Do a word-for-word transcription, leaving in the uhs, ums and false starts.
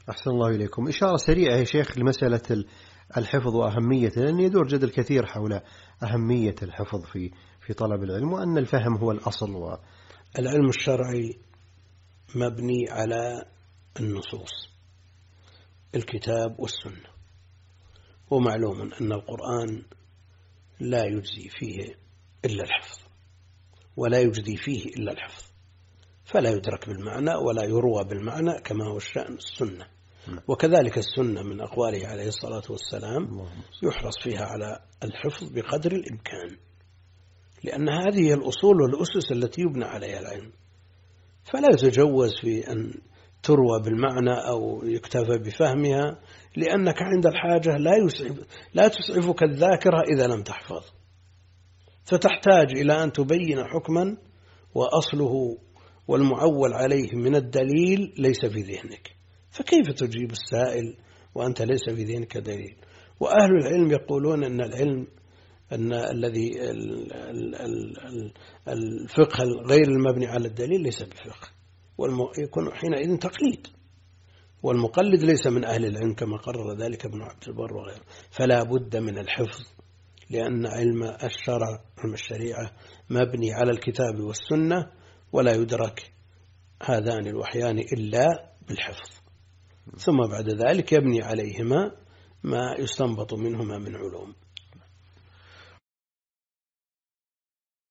أحسن الله إليكم. إشارة سريعة يا شيخ لمسألة الحفظ وأهميته، لأن يدور جدل كثير حول أهمية الحفظ في في طلب العلم، وأن الفهم هو الأصل. و... العلم الشرعي مبني على النصوص، الكتاب والسنة، ومعلوم أن القرآن لا يجزي فيه إلا الحفظ، ولا يجزي فيه إلا الحفظ، فلا يدرك بالمعنى ولا يروى بالمعنى كما هو الشأن السنة. وكذلك السنة من أقواله عليه الصلاة والسلام يحرص فيها على الحفظ بقدر الإمكان، لأن هذه هي الأصول والأسس التي يبنى عليها العلم، فلا يتجوز في أن تروى بالمعنى أو يكتفى بفهمها، لأنك عند الحاجة لا يسعف لا تسعفك الذاكرة إذا لم تحفظ، فتحتاج إلى أن تبين حكما وأصله والمعول عليه من الدليل ليس في ذهنك، فكيف تجيب السائل وأنت ليس في ذهنك دليل؟ وأهل العلم يقولون أن العلم أن الذي الفقه غير المبني على الدليل ليس بفقه، ويكون حينئذ تقليد، والمقلد ليس من أهل العلم كما قرر ذلك ابن عبد البر وغيره. فلا بد من الحفظ، لأن علم الشرع علم الشريعة مبني على الكتاب والسنة، ولا يدرك هذان الوحيان إلا بالحفظ، ثم بعد ذلك يبني عليهما ما يستنبط منهما من علوم.